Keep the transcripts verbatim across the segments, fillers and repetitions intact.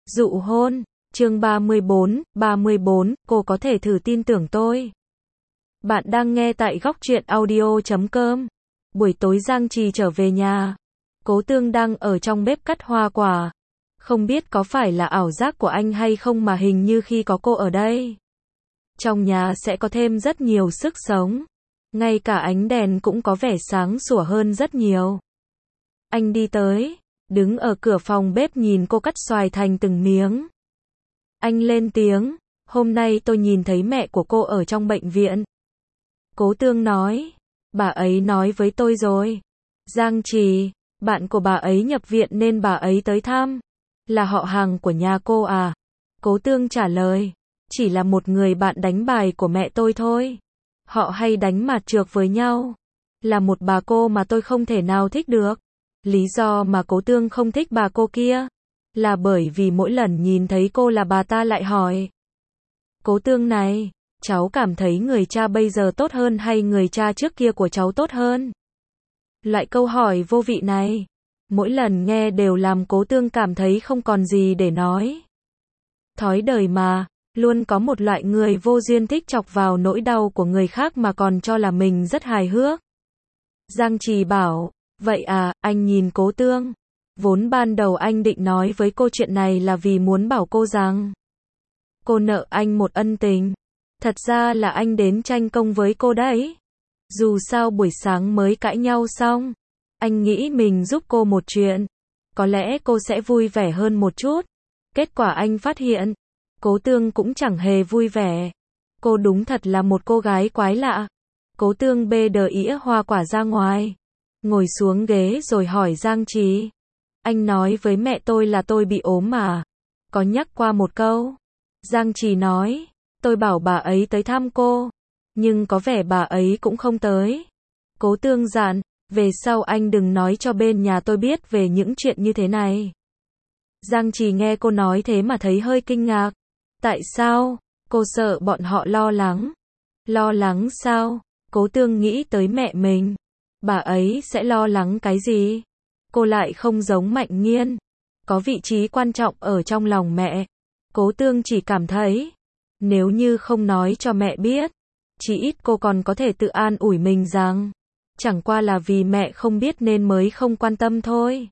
Dụ hôn, chương ba mươi bốn, ba mươi bốn, cô có thể thử tin tưởng tôi. Bạn đang nghe tại góc truyện audio chấm com. Buổi tối Giang Trì trở về nhà. Cố Tương đang ở trong bếp cắt hoa quả. Không biết có phải là ảo giác của anh hay không mà hình như khi có cô ở đây, trong nhà sẽ có thêm rất nhiều sức sống. Ngay cả ánh đèn cũng có vẻ sáng sủa hơn rất nhiều. Anh đi tới, đứng ở cửa phòng bếp nhìn cô cắt xoài thành từng miếng. Anh lên tiếng, hôm nay tôi nhìn thấy mẹ của cô ở trong bệnh viện. Cố Tương nói, bà ấy nói với tôi rồi. Giang Trì, bạn của bà ấy nhập viện nên bà ấy tới thăm. Là họ hàng của nhà cô à? Cố Tương trả lời, chỉ là một người bạn đánh bài của mẹ tôi thôi. Họ hay đánh mạt trược với nhau. Là một bà cô mà tôi không thể nào thích được. Lý do mà Cố Tương không thích bà cô kia là bởi vì mỗi lần nhìn thấy cô là bà ta lại hỏi, Cố Tương này, cháu cảm thấy người cha bây giờ tốt hơn hay người cha trước kia của cháu tốt hơn? Loại câu hỏi vô vị này, mỗi lần nghe đều làm Cố Tương cảm thấy không còn gì để nói. Thói đời mà, luôn có một loại người vô duyên thích chọc vào nỗi đau của người khác mà còn cho là mình rất hài hước. Giang Trì bảo, vậy à, anh nhìn Cố Tương. Vốn ban đầu anh định nói với cô chuyện này là vì muốn bảo cô rằng cô nợ anh một ân tình. Thật ra là anh đến tranh công với cô đấy. Dù sao buổi sáng mới cãi nhau xong, anh nghĩ mình giúp cô một chuyện, có lẽ cô sẽ vui vẻ hơn một chút. Kết quả anh phát hiện, Cố Tương cũng chẳng hề vui vẻ. Cô đúng thật là một cô gái quái lạ. Cố Tương bê đờ ĩa hoa quả ra ngoài, ngồi xuống ghế rồi hỏi Giang Trì, anh nói với mẹ tôi là tôi bị ốm mà, có nhắc qua một câu? Giang Trì nói, tôi bảo bà ấy tới thăm cô, nhưng có vẻ bà ấy cũng không tới. Cố Tương dặn, về sau anh đừng nói cho bên nhà tôi biết về những chuyện như thế này. Giang Trì nghe cô nói thế mà thấy hơi kinh ngạc. Tại sao? Cô sợ bọn họ lo lắng. Lo lắng sao? Cố Tương nghĩ tới mẹ mình. Bà ấy sẽ lo lắng cái gì? Cô lại không giống Mạnh Nghiên, có vị trí quan trọng ở trong lòng mẹ. Cố Tương chỉ cảm thấy, nếu như không nói cho mẹ biết, chỉ ít cô còn có thể tự an ủi mình rằng, chẳng qua là vì mẹ không biết nên mới không quan tâm thôi.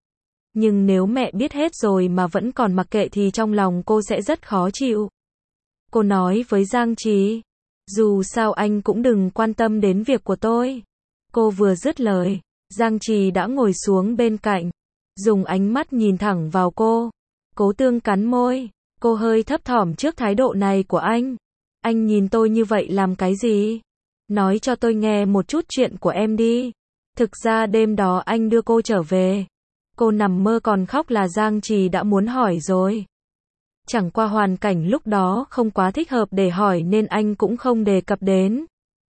Nhưng nếu mẹ biết hết rồi mà vẫn còn mặc kệ thì trong lòng cô sẽ rất khó chịu. Cô nói với Giang Trì, dù sao anh cũng đừng quan tâm đến việc của tôi. Cô vừa dứt lời, Giang Trì đã ngồi xuống bên cạnh, dùng ánh mắt nhìn thẳng vào cô. Cố Tương cắn môi, cô hơi thấp thỏm trước thái độ này của anh. Anh nhìn tôi như vậy làm cái gì? Nói cho tôi nghe một chút chuyện của em đi. Thực ra đêm đó anh đưa cô trở về, cô nằm mơ còn khóc là Giang Trì đã muốn hỏi rồi. Chẳng qua hoàn cảnh lúc đó không quá thích hợp để hỏi nên anh cũng không đề cập đến.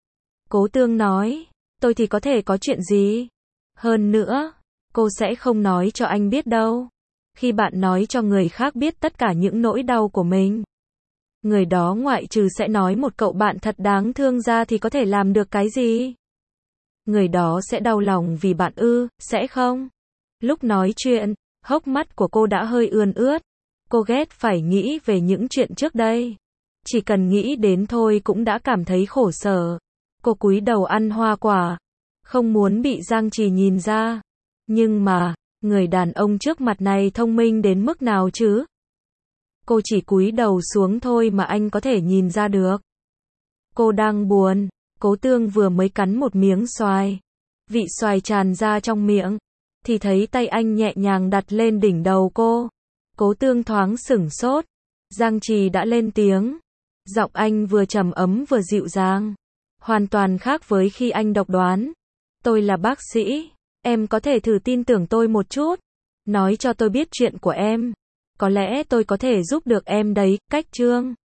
Cố Tương nói, tôi thì có thể có chuyện gì? Hơn nữa, cô sẽ không nói cho anh biết đâu. Khi bạn nói cho người khác biết tất cả những nỗi đau của mình, người đó ngoại trừ sẽ nói một cậu bạn thật đáng thương ra thì có thể làm được cái gì? Người đó sẽ đau lòng vì bạn ư, sẽ không? Lúc nói chuyện, hốc mắt của cô đã hơi ươn ướt. Cô ghét phải nghĩ về những chuyện trước đây. Chỉ cần nghĩ đến thôi cũng đã cảm thấy khổ sở. Cô cúi đầu ăn hoa quả, không muốn bị Giang Trì nhìn ra. Nhưng mà, người đàn ông trước mặt này thông minh đến mức nào chứ? Cô chỉ cúi đầu xuống thôi mà anh có thể nhìn ra được. Cô đang buồn. Cố Tương vừa mới cắn một miếng xoài, vị xoài tràn ra trong miệng, thì thấy tay anh nhẹ nhàng đặt lên đỉnh đầu cô. Cố Tương thoáng sửng sốt. Giang Trì đã lên tiếng. Giọng anh vừa trầm ấm vừa dịu dàng, hoàn toàn khác với khi anh độc đoán. Tôi là bác sĩ, em có thể thử tin tưởng tôi một chút, nói cho tôi biết chuyện của em. Có lẽ tôi có thể giúp được em đấy. Cách Trương